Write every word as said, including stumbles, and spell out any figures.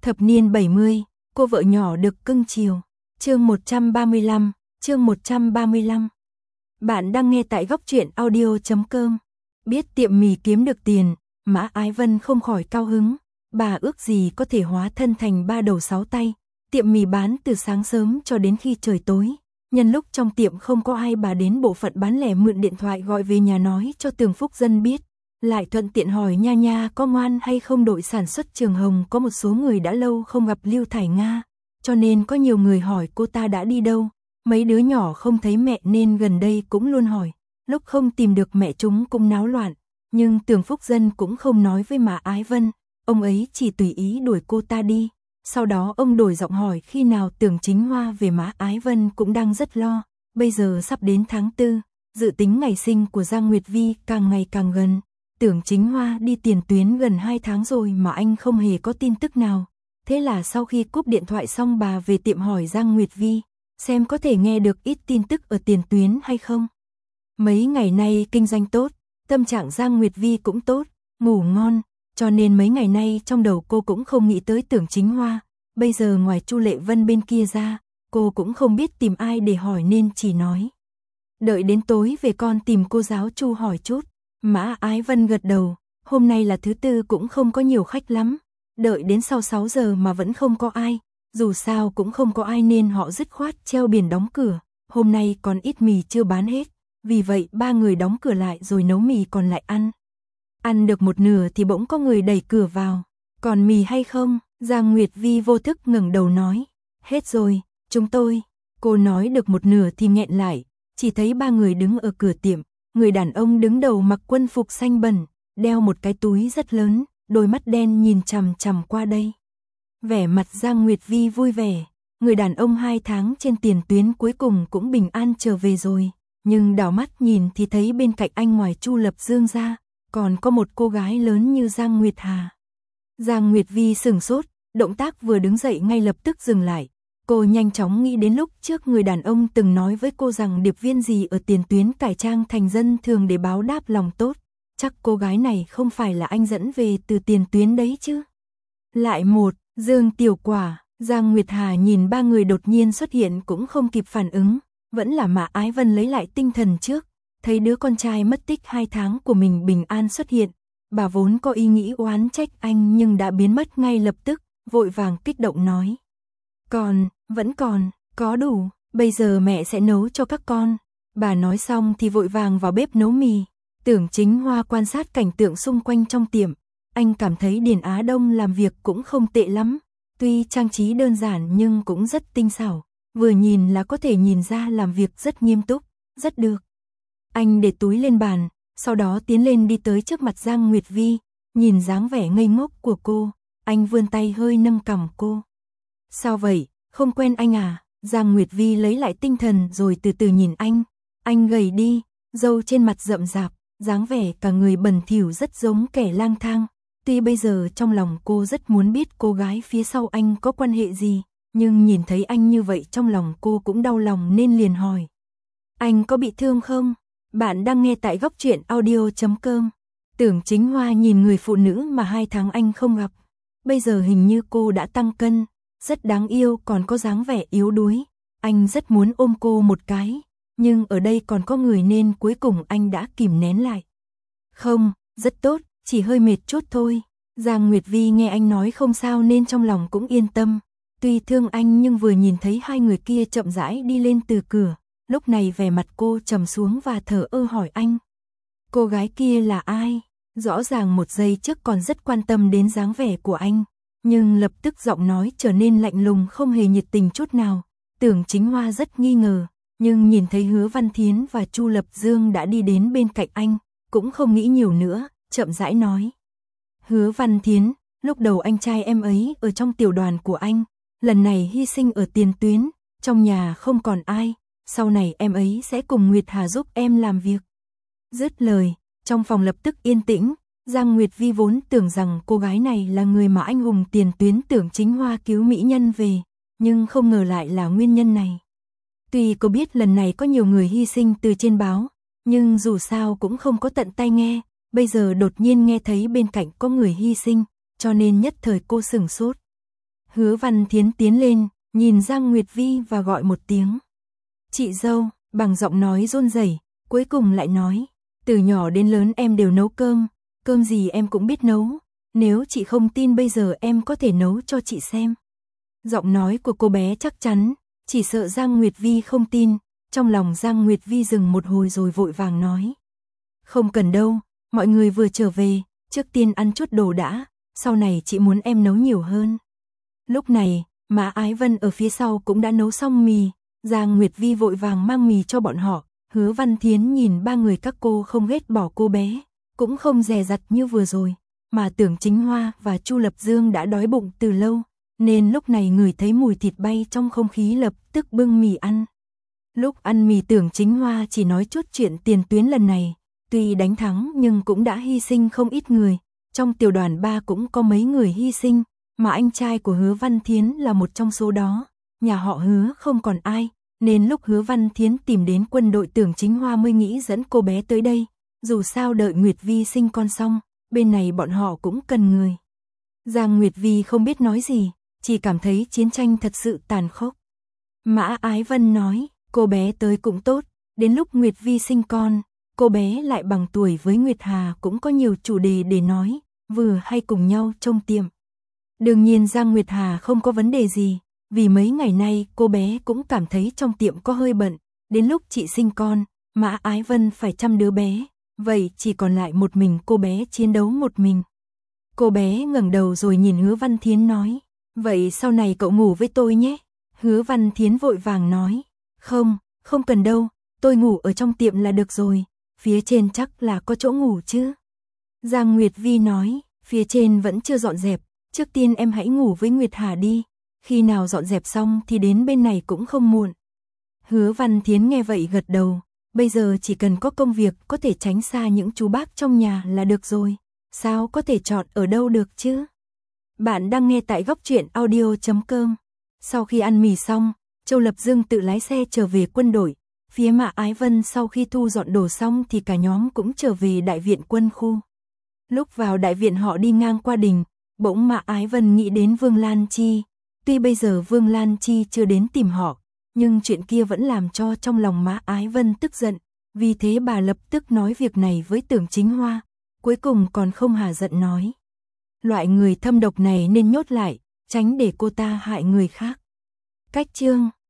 Thập niên bảy mươi, cô vợ nhỏ được cưng chiều. Chương một trăm ba mươi lăm, chương một trăm ba mươi lăm. Bạn đang nghe tại góc truyện audio chấm com. Biết tiệm mì kiếm được tiền, Mã Ái Vân không khỏi cao hứng. Bà ước gì có thể hóa thân thành ba đầu sáu tay. Tiệm mì bán từ sáng sớm cho đến khi trời tối. Nhân lúc trong tiệm không có ai, bà đến bộ phận bán lẻ mượn điện thoại gọi về nhà nói cho Tường Phúc Dân biết. Lại thuận tiện hỏi Nha Nha có ngoan hay không. Đội sản xuất Trường Hồng có một số người đã lâu không gặp Lưu Thải Nga, cho nên có nhiều người hỏi cô ta đã đi đâu. Mấy đứa nhỏ không thấy mẹ nên gần đây cũng luôn hỏi. Lúc không tìm được mẹ chúng cũng náo loạn, nhưng Tường Phúc Dân cũng không nói với Mã Ái Vân, ông ấy chỉ tùy ý đuổi cô ta đi. Sau đó ông đổi giọng hỏi khi nào Tưởng Chính Hoa về. Mã Ái Vân cũng đang rất lo, bây giờ sắp đến tháng tư, dự tính ngày sinh của Giang Nguyệt Vi càng ngày càng gần. Tưởng Chính Hoa đi tiền tuyến gần hai tháng rồi mà anh không hề có tin tức nào. Thế là sau khi cúp điện thoại xong, bà về tiệm hỏi Giang Nguyệt Vi, xem có thể nghe được ít tin tức ở tiền tuyến hay không. Mấy ngày nay kinh doanh tốt, tâm trạng Giang Nguyệt Vi cũng tốt, ngủ ngon, cho nên mấy ngày nay trong đầu cô cũng không nghĩ tới Tưởng Chính Hoa. Bây giờ ngoài Chu Lệ Vân bên kia ra, cô cũng không biết tìm ai để hỏi nên chỉ nói: đợi đến tối về con tìm cô giáo Chu hỏi chút. Mã Ái Vân gật đầu, hôm nay là thứ tư cũng không có nhiều khách lắm. Đợi đến sau sáu giờ mà vẫn không có ai, dù sao cũng không có ai nên họ dứt khoát treo biển đóng cửa. Hôm nay còn ít mì chưa bán hết, vì vậy ba người đóng cửa lại rồi nấu mì còn lại ăn. Ăn được một nửa thì bỗng có người đẩy cửa vào. Còn mì hay không? Giang Nguyệt Vi vô thức ngẩng đầu nói. Hết rồi, chúng tôi. Cô nói được một nửa thì nghẹn lại, chỉ thấy ba người đứng ở cửa tiệm. Người đàn ông đứng đầu mặc quân phục xanh bẩn, đeo một cái túi rất lớn, đôi mắt đen nhìn chằm chằm qua đây. Vẻ mặt Giang Nguyệt Vi vui vẻ, người đàn ông hai tháng trên tiền tuyến cuối cùng cũng bình an trở về rồi, nhưng đảo mắt nhìn thì thấy bên cạnh anh ngoài Chu Lập Dương ra, còn có một cô gái lớn như Giang Nguyệt Hà. Giang Nguyệt Vi sửng sốt, động tác vừa đứng dậy ngay lập tức dừng lại. Cô nhanh chóng nghĩ đến lúc trước người đàn ông từng nói với cô rằng điệp viên gì ở tiền tuyến cải trang thành dân thường để báo đáp lòng tốt. Chắc cô gái này không phải là anh dẫn về từ tiền tuyến đấy chứ. Lại một, Dương Tiểu Quả. Giang Nguyệt Hà nhìn ba người đột nhiên xuất hiện cũng không kịp phản ứng. Vẫn là Mã Ái Vân lấy lại tinh thần trước, thấy đứa con trai mất tích hai tháng của mình bình an xuất hiện. Bà vốn có ý nghĩ oán trách anh nhưng đã biến mất ngay lập tức, vội vàng kích động nói: còn, vẫn còn, có đủ, bây giờ mẹ sẽ nấu cho các con. Bà nói xong thì vội vàng vào bếp nấu mì. Tưởng Chính Hoa quan sát cảnh tượng xung quanh trong tiệm, anh cảm thấy Điền Á Đông làm việc cũng không tệ lắm, tuy trang trí đơn giản nhưng cũng rất tinh xảo, vừa nhìn là có thể nhìn ra làm việc rất nghiêm túc, rất được. Anh để túi lên bàn, sau đó tiến lên đi tới trước mặt Giang Nguyệt Vi, nhìn dáng vẻ ngây ngốc của cô, anh vươn tay hơi nâng cằm cô. Sao vậy, không quen anh à? Giang Nguyệt Vi lấy lại tinh thần rồi từ từ nhìn anh. Anh gầy đi, râu trên mặt rậm rạp, dáng vẻ cả người bẩn thỉu rất giống kẻ lang thang. Tuy bây giờ trong lòng cô rất muốn biết cô gái phía sau anh có quan hệ gì, nhưng nhìn thấy anh như vậy trong lòng cô cũng đau lòng nên liền hỏi: anh có bị thương không? Bạn đang nghe tại góc truyện audio chấm com. Tưởng Chính Hoa nhìn người phụ nữ mà hai tháng anh không gặp. Bây giờ hình như cô đã tăng cân, rất đáng yêu, còn có dáng vẻ yếu đuối. Anh rất muốn ôm cô một cái, nhưng ở đây còn có người nên cuối cùng anh đã kìm nén lại. Không, rất tốt, chỉ hơi mệt chút thôi. Giang Nguyệt Vi nghe anh nói không sao nên trong lòng cũng yên tâm. Tuy thương anh nhưng vừa nhìn thấy hai người kia chậm rãi đi lên từ cửa, lúc này vẻ mặt cô trầm xuống và thở ơ hỏi anh: cô gái kia là ai? Rõ ràng một giây trước còn rất quan tâm đến dáng vẻ của anh, nhưng lập tức giọng nói trở nên lạnh lùng, không hề nhiệt tình chút nào. Tưởng Chính Hoa rất nghi ngờ, nhưng nhìn thấy Hứa Văn Thiến và Chu Lập Dương đã đi đến bên cạnh anh, cũng không nghĩ nhiều nữa, chậm rãi nói: Hứa Văn Thiến, lúc đầu anh trai em ấy ở trong tiểu đoàn của anh, lần này hy sinh ở tiền tuyến, trong nhà không còn ai, sau này em ấy sẽ cùng Nguyệt Hà giúp em làm việc. Dứt lời, trong phòng lập tức yên tĩnh. Giang Nguyệt Vi vốn tưởng rằng cô gái này là người mà anh hùng tiền tuyến Tưởng Chính Hoa cứu mỹ nhân về, nhưng không ngờ lại là nguyên nhân này. Tuy cô biết lần này có nhiều người hy sinh từ trên báo, nhưng dù sao cũng không có tận tay nghe, bây giờ đột nhiên nghe thấy bên cạnh có người hy sinh, cho nên nhất thời cô sửng sốt. Hứa Văn Thiến tiến lên, nhìn Giang Nguyệt Vi và gọi một tiếng. Chị dâu, bằng giọng nói run rẩy, cuối cùng lại nói, từ nhỏ đến lớn em đều nấu cơm, cơm gì em cũng biết nấu, nếu chị không tin bây giờ em có thể nấu cho chị xem. Giọng nói của cô bé chắc chắn, chỉ sợ Giang Nguyệt Vi không tin, trong lòng Giang Nguyệt Vi dừng một hồi rồi vội vàng nói. Không cần đâu, mọi người vừa trở về, trước tiên ăn chút đồ đã, sau này chị muốn em nấu nhiều hơn. Lúc này, má Ái Vân ở phía sau cũng đã nấu xong mì, Giang Nguyệt Vi vội vàng mang mì cho bọn họ. Hứa Văn Thiến nhìn ba người các cô không ghét bỏ cô bé, cũng không dè dặt như vừa rồi, mà Tưởng Chính Hoa và Chu Lập Dương đã đói bụng từ lâu, nên lúc này ngửi thấy mùi thịt bay trong không khí lập tức bưng mì ăn. Lúc ăn mì Tưởng Chính Hoa chỉ nói chút chuyện tiền tuyến lần này, tuy đánh thắng nhưng cũng đã hy sinh không ít người, trong tiểu đoàn ba cũng có mấy người hy sinh, mà anh trai của Hứa Văn Thiến là một trong số đó, nhà họ Hứa không còn ai. Nên lúc Hứa Văn Thiến tìm đến quân đội Tưởng Chính Hoa mới nghĩ dẫn cô bé tới đây, dù sao đợi Nguyệt Vi sinh con xong, bên này bọn họ cũng cần người. Giang Nguyệt Vi không biết nói gì, chỉ cảm thấy chiến tranh thật sự tàn khốc. Mã Ái Vân nói, cô bé tới cũng tốt, đến lúc Nguyệt Vi sinh con, cô bé lại bằng tuổi với Nguyệt Hà cũng có nhiều chủ đề để nói, vừa hay cùng nhau trông tiệm. Đương nhiên Giang Nguyệt Hà không có vấn đề gì. Vì mấy ngày nay cô bé cũng cảm thấy trong tiệm có hơi bận, đến lúc chị sinh con, Mã Ái Vân phải chăm đứa bé, vậy chỉ còn lại một mình cô bé chiến đấu một mình. Cô bé ngẩng đầu rồi nhìn Hứa Văn Thiến nói, vậy sau này cậu ngủ với tôi nhé. Hứa Văn Thiến vội vàng nói, không, không cần đâu, tôi ngủ ở trong tiệm là được rồi, phía trên chắc là có chỗ ngủ chứ. Giang Nguyệt Vi nói, phía trên vẫn chưa dọn dẹp, trước tiên em hãy ngủ với Nguyệt Hà đi. Khi nào dọn dẹp xong thì đến bên này cũng không muộn. Hứa Văn Thiến nghe vậy gật đầu, bây giờ chỉ cần có công việc có thể tránh xa những chú bác trong nhà là được rồi, sao có thể chọn ở đâu được chứ. Bạn đang nghe tại góc truyện audio chấm com. Sau khi ăn mì xong, Châu Lập Dương tự lái xe trở về quân đội, phía Mã Ái Vân sau khi thu dọn đồ xong thì cả nhóm cũng trở về đại viện quân khu. Lúc vào đại viện họ đi ngang qua đình, bỗng Mã Ái Vân nghĩ đến Vương Lan Chi. Tuy bây giờ Vương Lan Chi chưa đến tìm họ, nhưng chuyện kia vẫn làm cho trong lòng Mã Ái Vân tức giận, vì thế bà lập tức nói việc này với Tưởng Chính Hoa, cuối cùng còn không hả giận nói. Loại người thâm độc này nên nhốt lại, tránh để cô ta hại người khác. Cách chương